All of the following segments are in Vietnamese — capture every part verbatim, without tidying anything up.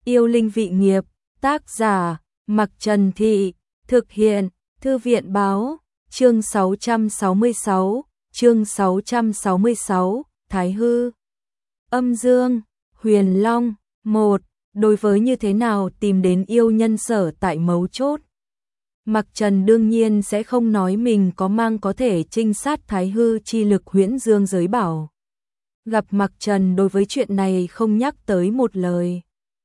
Yêu linh vị nghiệp, tác giả, Mặc Trần Thị, thực hiện, Thư viện báo, chương sáu trăm sáu mươi sáu, chương sáu trăm sáu mươi sáu, Thái Hư. Âm Dương, Huyền Long, một, đối với như thế nào tìm đến yêu nhân sở tại mấu chốt. Mặc Trần đương nhiên sẽ không nói mình có mang có thể trinh sát Thái Hư chi lực huyễn dương giới bảo. Gặp Mặc Trần đối với chuyện này không nhắc tới một lời.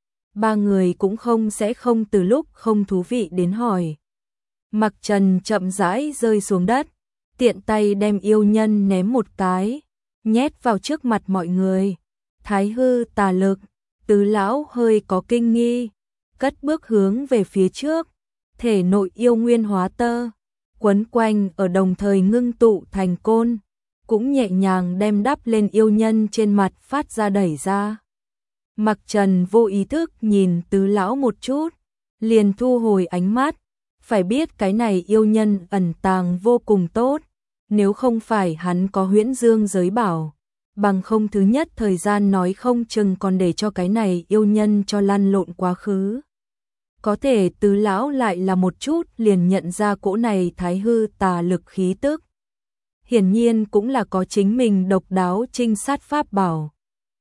Ba người cũng không sẽ không từ lúc không thú vị đến hỏi. Mặc Trần chậm rãi rơi xuống đất, tiện tay đem yêu nhân ném một cái, nhét vào trước mặt mọi người. Thái hư tà lực, Tứ lão hơi có kinh nghi, cất bước hướng về phía trước, thể nội yêu nguyên hóa tơ, quấn quanh ở đồng thời ngưng tụ thành côn, cũng nhẹ nhàng đem đắp lên yêu nhân trên mặt phát ra đẩy ra. Mặc Trần vô ý thức nhìn Tứ lão một chút, liền thu hồi ánh mắt, phải biết cái này yêu nhân ẩn tàng vô cùng tốt, nếu không phải hắn có huyễn dương giới bảo, bằng không thứ nhất thời gian nói không chừng còn để cho cái này yêu nhân cho lăn lộn quá khứ. Có thể Tứ lão lại là một chút liền nhận ra cỗ này thái hư tà lực khí tức. Hiển nhiên cũng là có chính mình độc đáo trinh sát pháp bảo.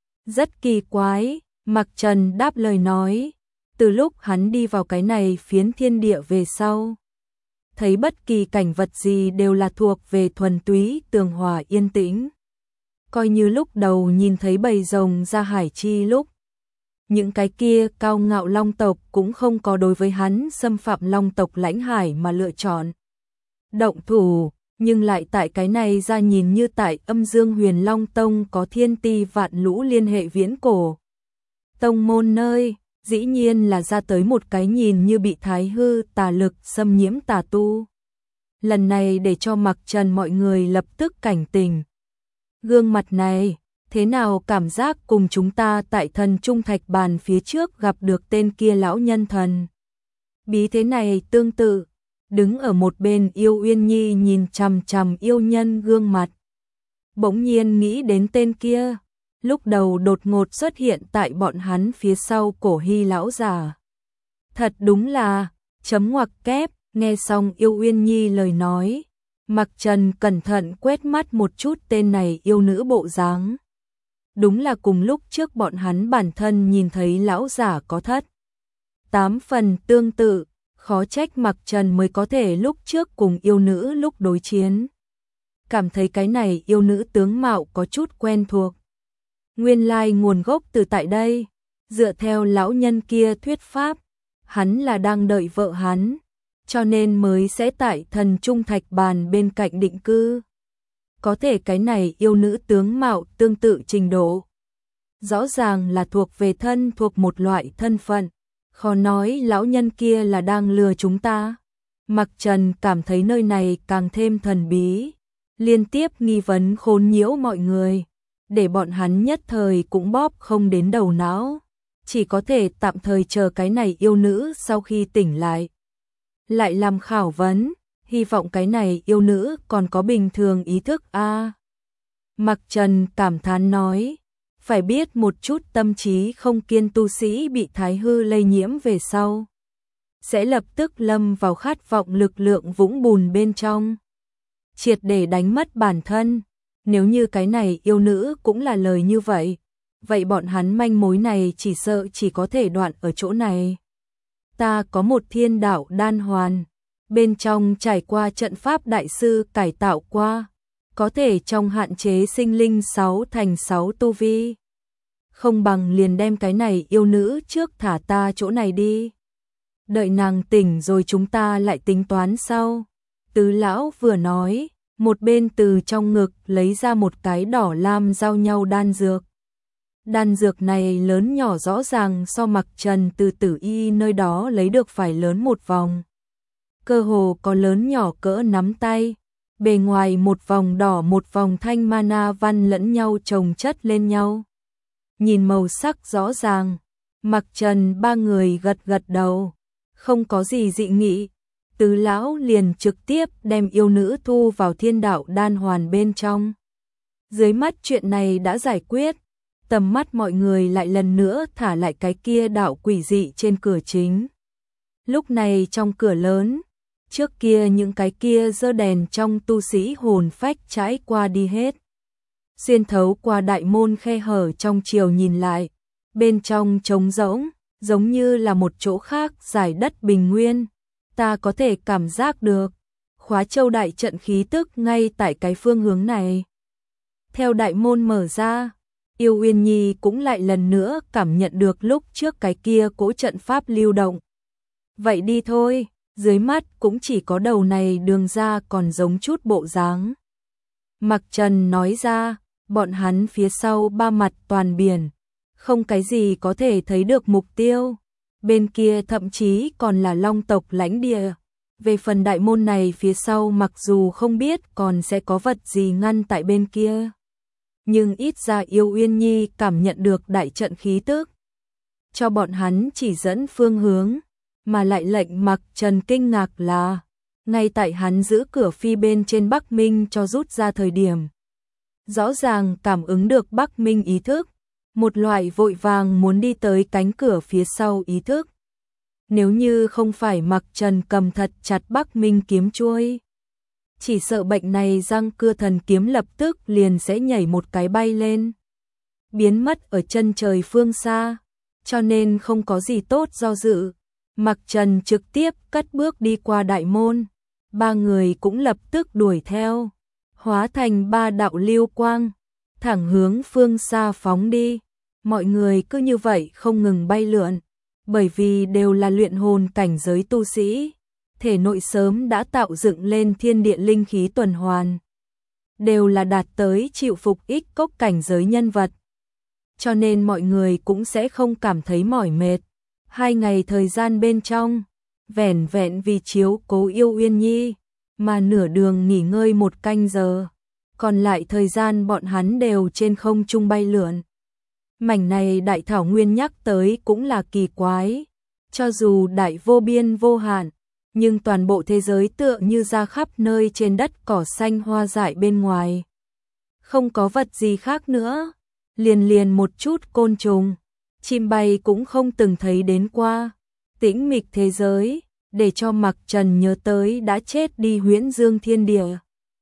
Rất kỳ quái, Mặc Trần đáp lời nói, từ lúc hắn đi vào cái này phiến thiên địa về sau, thấy bất kỳ cảnh vật gì đều là thuộc về thuần túy tường hòa yên tĩnh. Coi như lúc đầu nhìn thấy bầy rồng ra hải chi lúc, những cái kia cao ngạo long tộc cũng không có đối với hắn xâm phạm long tộc lãnh hải mà lựa chọn động thủ, nhưng lại tại cái này ra nhìn như tại Âm Dương Huyền Long Tông có thiên ti vạn lũ liên hệ viễn cổ. Tông môn nơi, dĩ nhiên là ra tới một cái nhìn như bị thái hư tà lực xâm nhiễm tà tu. Lần này để cho Mặc Trần mọi người lập tức cảnh tỉnh. Gương mặt này, thế nào cảm giác cùng chúng ta tại thần trung thạch bàn phía trước gặp được tên kia lão nhân thần. Bí thế này tương tự, đứng ở một bên Yêu Uyên Nhi nhìn chằm chằm yêu nhân gương mặt. Bỗng nhiên nghĩ đến tên kia, lúc đầu đột ngột xuất hiện tại bọn hắn phía sau cổ hy lão già. Thật đúng là, chấm ngoặc kép, nghe xong Yêu Uyên Nhi lời nói. Mặc Trần cẩn thận quét mắt một chút tên này yêu nữ bộ dáng. Đúng là cùng lúc trước bọn hắn bản thân nhìn thấy lão giả có thất. Tám phần tương tự, khó trách Mặc Trần mới có thể lúc trước cùng yêu nữ lúc đối chiến. Cảm thấy cái này yêu nữ tướng mạo có chút quen thuộc. Nguyên lai nguồn gốc từ tại đây, dựa theo lão nhân kia thuyết pháp, hắn là đang đợi vợ hắn, cho nên mới sẽ tại thần trung thạch bàn bên cạnh định cư. Có thể cái này yêu nữ tướng mạo tương tự trình độ, rõ ràng là thuộc về thân thuộc một loại thân phận, khó nói lão nhân kia là đang lừa chúng ta. Mặc Trần cảm thấy nơi này càng thêm thần bí, liên tiếp nghi vấn khốn nhiễu mọi người, để bọn hắn nhất thời cũng bóp không đến đầu não, chỉ có thể tạm thời chờ cái này yêu nữ sau khi tỉnh lại. Lại làm khảo vấn, hy vọng cái này yêu nữ còn có bình thường ý thức a. À, Mặc Trần cảm thán nói, phải biết một chút tâm trí không kiên tu sĩ bị thái hư lây nhiễm về sau, sẽ lập tức lâm vào khát vọng lực lượng vũng bùn bên trong, triệt để đánh mất bản thân. Nếu như cái này yêu nữ cũng là lời như vậy, vậy bọn hắn manh mối này chỉ sợ chỉ có thể đoạn ở chỗ này. Ta có một thiên đạo đan hoàn, bên trong trải qua trận pháp đại sư cải tạo qua, có thể trong hạn chế sinh linh sáu thành sáu tu vi. Không bằng liền đem cái này yêu nữ trước thả ta chỗ này đi. Đợi nàng tỉnh rồi chúng ta lại tính toán sau. Tứ lão vừa nói, một bên từ trong ngực lấy ra một cái đỏ lam giao nhau đan dược. Đan dược này lớn nhỏ rõ ràng so Mặc Trần từ Tử Y nơi đó lấy được phải lớn một vòng. Cơ hồ có lớn nhỏ cỡ nắm tay, bề ngoài một vòng đỏ một vòng thanh mana văn lẫn nhau chồng chất lên nhau. Nhìn màu sắc rõ ràng, Mặc Trần ba người gật gật đầu, không có gì dị nghị. Tứ lão liền trực tiếp đem yêu nữ thu vào thiên đạo đan hoàn bên trong. Dưới mắt chuyện này đã giải quyết, tầm mắt mọi người lại lần nữa thả lại cái kia đạo quỷ dị trên cửa chính. Lúc này trong cửa lớn, trước kia những cái kia giơ đèn trong tu sĩ hồn phách trải qua đi hết. Xuyên thấu qua đại môn khe hở trong chiều nhìn lại, bên trong trống rỗng, giống như là một chỗ khác giải đất bình nguyên. Ta có thể cảm giác được Khóa Châu đại trận khí tức ngay tại cái phương hướng này. Theo đại môn mở ra, Yêu Uyên Nhi cũng lại lần nữa cảm nhận được lúc trước cái kia cỗ trận pháp lưu động. Vậy đi thôi, dưới mắt cũng chỉ có đầu này đường ra còn giống chút bộ dáng. Mặc Trần nói ra, bọn hắn phía sau ba mặt toàn biển, không cái gì có thể thấy được mục tiêu. Bên kia thậm chí còn là Long tộc lãnh địa. Về phần đại môn này phía sau mặc dù không biết còn sẽ có vật gì ngăn tại bên kia, nhưng ít ra Yêu Uyên Nhi cảm nhận được đại trận khí tức, cho bọn hắn chỉ dẫn phương hướng, mà lại lệnh Mặc Trần kinh ngạc là, ngay tại hắn giữ cửa phi bên trên Bắc Minh cho rút ra thời điểm. Rõ ràng cảm ứng được Bắc Minh ý thức, một loại vội vàng muốn đi tới cánh cửa phía sau ý thức. Nếu như không phải Mặc Trần cầm thật chặt Bắc Minh kiếm chuôi, chỉ sợ bệnh này răng cưa thần kiếm lập tức liền sẽ nhảy một cái bay lên, biến mất ở chân trời phương xa, cho nên không có gì tốt do dự. Mặc Trần trực tiếp cất bước đi qua đại môn, ba người cũng lập tức đuổi theo, hóa thành ba đạo lưu quang, thẳng hướng phương xa phóng đi. Mọi người cứ như vậy không ngừng bay lượn, bởi vì đều là luyện hồn cảnh giới tu sĩ, thể nội sớm đã tạo dựng lên thiên địa linh khí tuần hoàn, đều là đạt tới chịu phục ích cốc cảnh giới nhân vật, cho nên mọi người cũng sẽ không cảm thấy mỏi mệt. Hai ngày thời gian bên trong, vẻn vẹn vì chiếu cố Yêu Uyên Nhi, mà nửa đường nghỉ ngơi một canh giờ, còn lại thời gian bọn hắn đều trên không trung bay lượn. Mảnh này đại thảo nguyên nhắc tới cũng là kỳ quái, cho dù đại vô biên vô hạn, nhưng toàn bộ thế giới tựa như ra khắp nơi trên đất cỏ xanh hoa dại bên ngoài. Không có vật gì khác nữa, liền liền một chút côn trùng, chim bay cũng không từng thấy đến qua. Tĩnh mịch thế giới, để cho Mặc Trần nhớ tới đã chết đi Huyễn Dương Thiên Địa.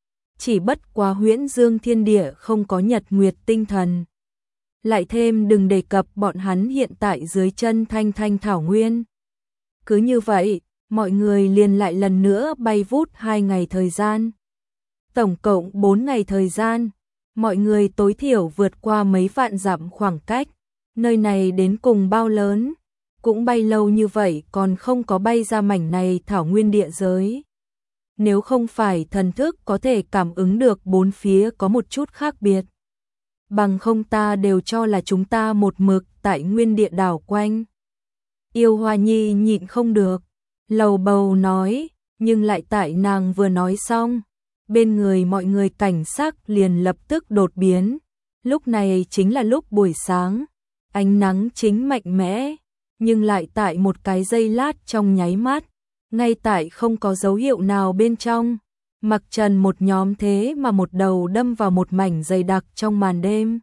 Chỉ bất quá Huyễn Dương Thiên Địa không có nhật nguyệt tinh thần. Lại thêm đừng đề cập bọn hắn hiện tại dưới chân thanh thanh thảo nguyên. Cứ như vậy, mọi người liền lại lần nữa bay vút hai ngày thời gian. Tổng cộng bốn ngày thời gian, mọi người tối thiểu vượt qua mấy vạn dặm khoảng cách. Nơi này đến cùng bao lớn, cũng bay lâu như vậy còn không có bay ra mảnh này thảo nguyên địa giới. Nếu không phải thần thức có thể cảm ứng được bốn phía có một chút khác biệt, bằng không ta đều cho là chúng ta một mực tại nguyên địa đảo quanh. Yêu Hoa Nhi nhịn không được, lầu bầu nói, nhưng lại tại nàng vừa nói xong, bên người mọi người cảnh sắc liền lập tức đột biến. Lúc này chính là lúc buổi sáng, ánh nắng chính mạnh mẽ, nhưng lại tại một cái giây lát trong nháy mắt, ngay tại không có dấu hiệu nào bên trong, Mặc Trần một nhóm thế mà một đầu đâm vào một mảnh dày đặc trong màn đêm.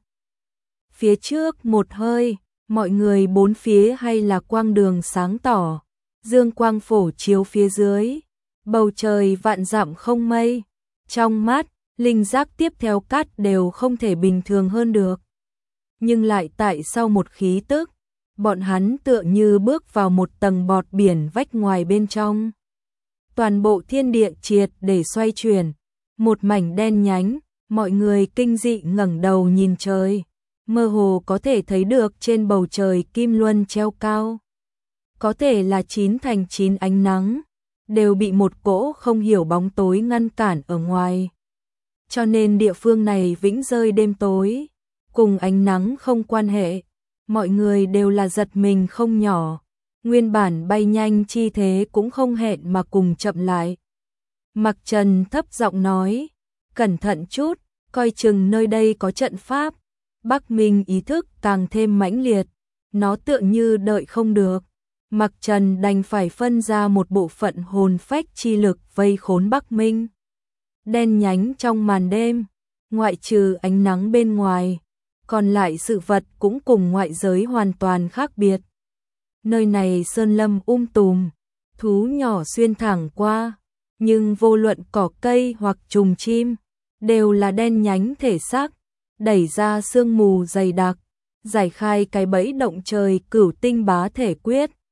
Phía trước một hơi, mọi người bốn phía hay là quang đường sáng tỏ, dương quang phổ chiếu phía dưới, bầu trời vạn dặm không mây, trong mắt, linh giác tiếp theo cát đều không thể bình thường hơn được. Nhưng lại tại sau một khí tức, bọn hắn tựa như bước vào một tầng bọt biển vách ngoài bên trong. Toàn bộ thiên địa triệt để xoay chuyển, một mảnh đen nhánh, mọi người kinh dị ngẩng đầu nhìn trời, mơ hồ có thể thấy được trên bầu trời kim luân treo cao. Có thể là chín thành chín ánh nắng, đều bị một cỗ không hiểu bóng tối ngăn cản ở ngoài. Cho nên địa phương này vĩnh rơi đêm tối, cùng ánh nắng không quan hệ, mọi người đều là giật mình không nhỏ. Nguyên bản bay nhanh chi thế cũng không hẹn mà cùng chậm lại. Mặc Trần thấp giọng nói, cẩn thận chút, coi chừng nơi đây có trận pháp. Bắc Minh ý thức càng thêm mãnh liệt, nó tựa như đợi không được. Mặc Trần đành phải phân ra một bộ phận hồn phách chi lực vây khốn Bắc Minh. Đen nhánh trong màn đêm, ngoại trừ ánh nắng bên ngoài, còn lại sự vật cũng cùng ngoại giới hoàn toàn khác biệt. Nơi này sơn lâm um tùm, thú nhỏ xuyên thẳng qua, nhưng vô luận cỏ cây hoặc trùng chim, đều là đen nhánh thể xác, đẩy ra sương mù dày đặc, giải khai cái bẫy động trời cửu tinh bá thể quyết,